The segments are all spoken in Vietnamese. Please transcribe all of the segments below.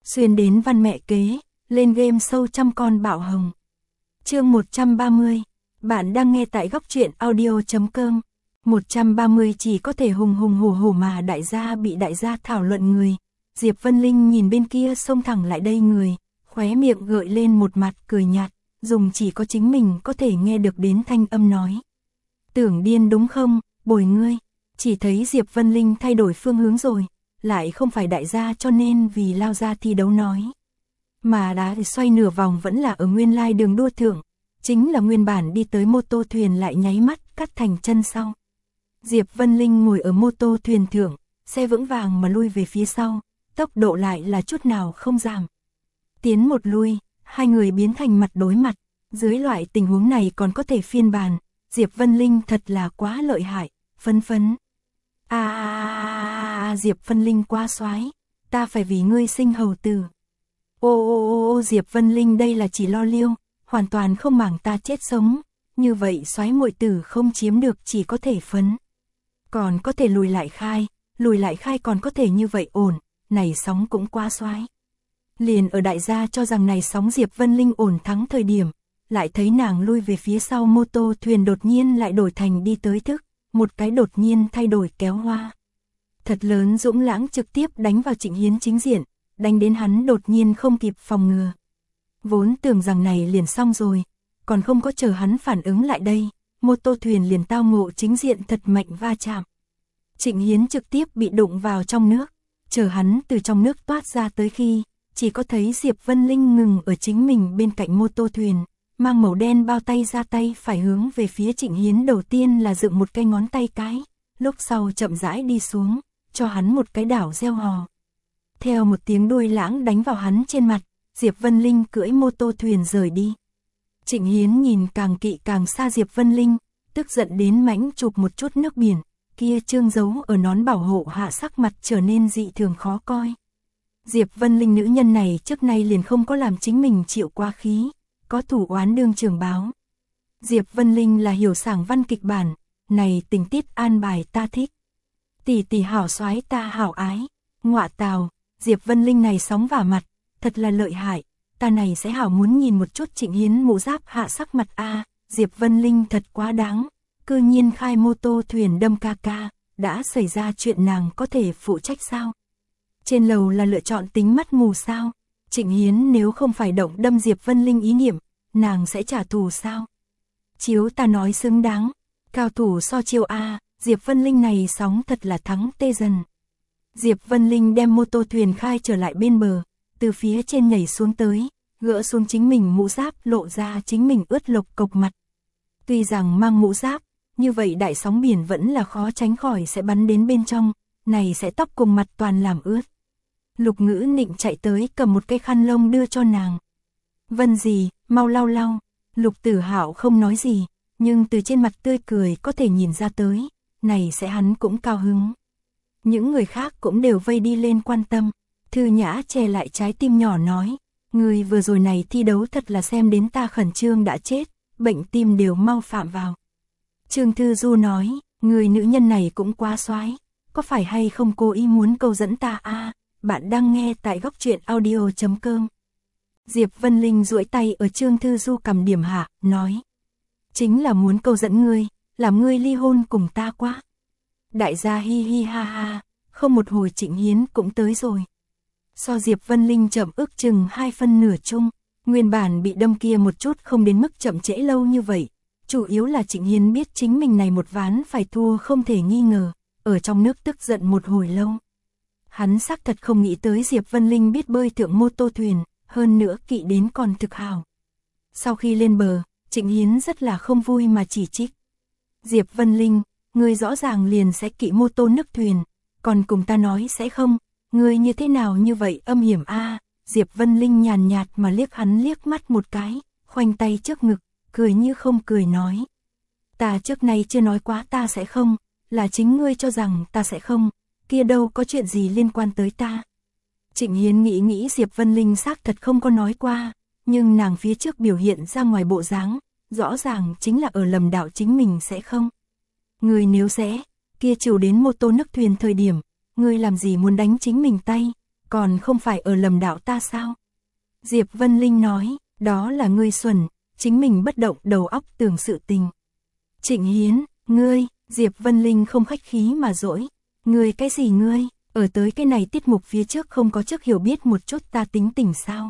xuyên đến văn mẹ kế, lên game sâu trăm con bạo hồng. Chương 130, bạn đang nghe tại góc truyện audio.com. 130 chỉ có thể hùng hùng hổ hổ mà đại gia bị đại gia thảo luận người. Diệp Vân Linh nhìn bên kia xông thẳng lại đây người, khóe miệng gợi lên một mặt cười nhạt, dùng chỉ có chính mình có thể nghe được đến thanh âm nói. Tưởng điên đúng không, bồi ngươi. Chỉ thấy Diệp Vân Linh thay đổi phương hướng rồi, lại không phải đại gia cho nên vì lao ra thi đấu nói. Mà đã xoay nửa vòng vẫn là ở nguyên lai đường đua thượng, chính là nguyên bản đi tới mô tô thuyền lại nháy mắt cắt thành chân sau. Diệp Vân Linh ngồi ở mô tô thuyền thượng, xe vững vàng mà lui về phía sau, tốc độ lại là chút nào không giảm. Tiến một lui, hai người biến thành mặt đối mặt, dưới loại tình huống này còn có thể phiên bản, Diệp Vân Linh thật là quá lợi hại, phấn phấn. Diệp Vân Linh quá soái, ta phải vì ngươi sinh hầu tử. Ô Diệp Vân Linh đây là chỉ lo liêu, hoàn toàn không màng ta chết sống, như vậy soái muội tử không chiếm được chỉ có thể phấn. Còn có thể lùi lại khai còn có thể như vậy ổn, này sóng cũng quá soái. Liền ở đại gia cho rằng này sóng Diệp Vân Linh ổn thắng thời điểm, lại thấy nàng lui về phía sau mô tô thuyền đột nhiên lại đổi thành đi tới thức, một cái đột nhiên thay đổi kéo hoa. Thật lớn dũng lãng trực tiếp đánh vào Trịnh Hiến chính diện, đánh đến hắn đột nhiên không kịp phòng ngừa. Vốn tưởng rằng này liền xong rồi, còn không có chờ hắn phản ứng lại đây, mô tô thuyền liền tao ngộ chính diện thật mạnh va chạm. Trịnh Hiến trực tiếp bị đụng vào trong nước, chờ hắn từ trong nước toát ra tới khi, chỉ có thấy Diệp Vân Linh ngừng ở chính mình bên cạnh mô tô thuyền, mang màu đen bao tay ra tay phải hướng về phía Trịnh Hiến đầu tiên là dựng một cái ngón tay cái, lúc sau chậm rãi đi xuống, cho hắn một cái đảo gieo hò. Theo một tiếng đuôi lãng đánh vào hắn trên mặt, Diệp Vân Linh cưỡi mô tô thuyền rời đi. Trịnh Hiến nhìn càng kỵ càng xa Diệp Vân Linh, tức giận đến mãnh chụp một chút nước biển, kia trương giấu ở nón bảo hộ hạ sắc mặt trở nên dị thường khó coi. Diệp Vân Linh nữ nhân này trước nay liền không có làm chính mình chịu quá khí, có thủ oán đương trường báo. Diệp Vân Linh là hiểu sảng văn kịch bản, này tình tiết an bài ta thích. Tỷ tỷ hảo soái ta hảo ái, ngọa tào, Diệp Vân Linh này sóng vả mặt, thật là lợi hại, ta này sẽ hảo muốn nhìn một chút Trịnh Hiến mũ giáp hạ sắc mặt Diệp Vân Linh thật quá đáng, cư nhiên khai mô tô thuyền đâm ca ca, đã xảy ra chuyện nàng có thể phụ trách sao? Trên lầu là lựa chọn tính mắt mù sao? Trịnh Hiến nếu không phải động đâm Diệp Vân Linh ý niệm, nàng sẽ trả thù sao? Chiếu ta nói xứng đáng, cao thủ so chiêu Diệp Vân Linh này sóng thật là thắng tê dần. Diệp Vân Linh đem mô tô thuyền khai trở lại bên bờ, từ phía trên nhảy xuống tới, gỡ xuống chính mình mũ giáp lộ ra chính mình ướt lộc cộc mặt. Tuy rằng mang mũ giáp, như vậy đại sóng biển vẫn là khó tránh khỏi sẽ bắn đến bên trong, này sẽ tóc cùng mặt toàn làm ướt. Lục Ngữ Nịnh chạy tới cầm một cái khăn lông đưa cho nàng. Vân gì, mau lau lau. Lục Tử Hạo không nói gì, nhưng từ trên mặt tươi cười có thể nhìn ra tới, này sẽ hắn cũng cao hứng. Những người khác cũng đều vây đi lên quan tâm. Thư Nhã che lại trái tim nhỏ nói, người vừa rồi này thi đấu thật là xem đến ta khẩn trương đã chết, bệnh tim đều mau phạm vào. Trương Thư Du nói, người nữ nhân này cũng quá soái, có phải hay không cố ý muốn câu dẫn ta bạn đang nghe tại góc truyện audio.com. Diệp Vân Linh duỗi tay ở Trương Thư Du cầm điểm hạ, nói, chính là muốn câu dẫn ngươi, làm ngươi ly hôn cùng ta quá. Đại gia hi hi ha ha, không một hồi Trịnh Hiến cũng tới rồi. So Diệp Vân Linh chậm ước chừng 2 phân nửa chung, nguyên bản bị đâm kia một chút không đến mức chậm trễ lâu như vậy. Chủ yếu là Trịnh Hiến biết chính mình này một ván phải thua không thể nghi ngờ, ở trong nước tức giận một hồi lâu. Hắn xác thật không nghĩ tới Diệp Vân Linh biết bơi thượng mô tô thuyền, hơn nữa kỵ đến còn thực hào. Sau khi lên bờ, Trịnh Hiến rất là không vui mà chỉ trích. Diệp Vân Linh, ngươi rõ ràng liền sẽ kỵ mô tô nước thuyền, còn cùng ta nói sẽ không, ngươi như thế nào như vậy âm hiểm Diệp Vân Linh nhàn nhạt mà liếc hắn liếc mắt một cái, khoanh tay trước ngực, cười như không cười nói. Ta trước nay chưa nói quá ta sẽ không, là chính ngươi cho rằng ta sẽ không, kia đâu có chuyện gì liên quan tới ta. Trịnh Hiến nghĩ Diệp Vân Linh xác thật không có nói qua, nhưng nàng phía trước biểu hiện ra ngoài bộ dáng, rõ ràng chính là ở lầm đạo chính mình sẽ không. Ngươi nếu sẽ, kia chịu đến mô tô nước thuyền thời điểm, ngươi làm gì muốn đánh chính mình tay, còn không phải ở lầm đạo ta sao? Diệp Vân Linh nói, đó là ngươi xuẩn, chính mình bất động đầu óc tưởng sự tình. Trịnh Hiến, ngươi, Diệp Vân Linh không khách khí mà dỗi, ngươi cái gì ngươi, ở tới cái này tiết mục phía trước không có trước hiểu biết một chút ta tính tình sao?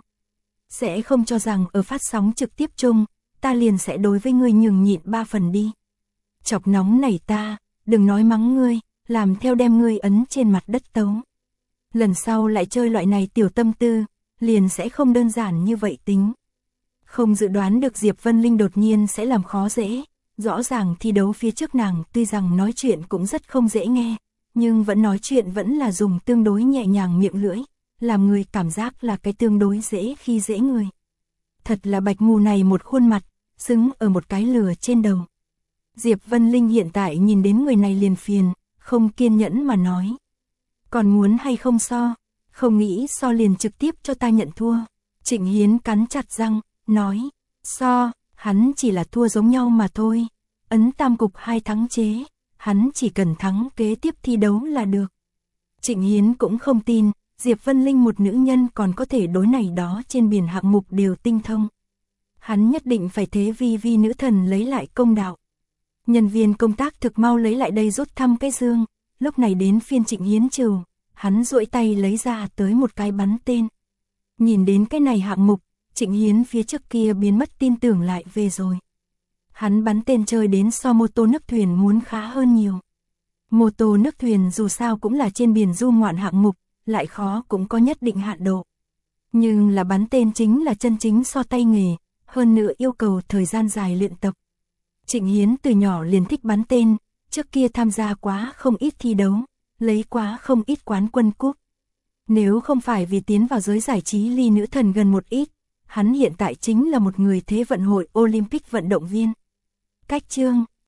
Sẽ không cho rằng ở phát sóng trực tiếp chung, ta liền sẽ đối với ngươi nhường nhịn 3 phần đi. Chọc nóng này ta, đừng nói mắng ngươi, làm theo đem ngươi ấn trên mặt đất tấu. Lần sau lại chơi loại này tiểu tâm tư, liền sẽ không đơn giản như vậy tính. Không dự đoán được Diệp Vân Linh đột nhiên sẽ làm khó dễ, rõ ràng thi đấu phía trước nàng tuy rằng nói chuyện cũng rất không dễ nghe, nhưng vẫn nói chuyện vẫn là dùng tương đối nhẹ nhàng miệng lưỡi, làm người cảm giác là cái tương đối dễ khi dễ người. Thật là bạch mù này một khuôn mặt, xứng ở một cái lừa trên đầu. Diệp Vân Linh hiện tại nhìn đến người này liền phiền, không kiên nhẫn mà nói. Còn muốn hay không so, không nghĩ so liền trực tiếp cho ta nhận thua. Trịnh Hiến cắn chặt răng, nói, so, hắn chỉ là thua giống nhau mà thôi. Ấn tam cục 2 thắng chế, hắn chỉ cần thắng kế tiếp thi đấu là được. Trịnh Hiến cũng không tin, Diệp Vân Linh một nữ nhân còn có thể đối này đó trên biển hạng mục đều tinh thông. Hắn nhất định phải thế vi nữ thần lấy lại công đạo. Nhân viên công tác thực mau lấy lại đây rút thăm cái dương, lúc này đến phiên Trịnh Hiến trừ, hắn duỗi tay lấy ra tới một cái bắn tên. Nhìn đến cái này hạng mục, Trịnh Hiến phía trước kia biến mất tin tưởng lại về rồi. Hắn bắn tên chơi đến so mô tô nước thuyền muốn khá hơn nhiều. Mô tô nước thuyền dù sao cũng là trên biển du ngoạn hạng mục, lại khó cũng có nhất định hạn độ. Nhưng là bắn tên chính là chân chính so tay nghề, hơn nữa yêu cầu thời gian dài luyện tập. Trịnh Hiến từ nhỏ liền thích bắn tên, trước kia tham gia quá không ít thi đấu, lấy quá không ít quán quân cúp. Nếu không phải vì tiến vào giới giải trí ly nữ thần gần một ít, hắn hiện tại chính là một người thế vận hội Olympic vận động viên. Cách chương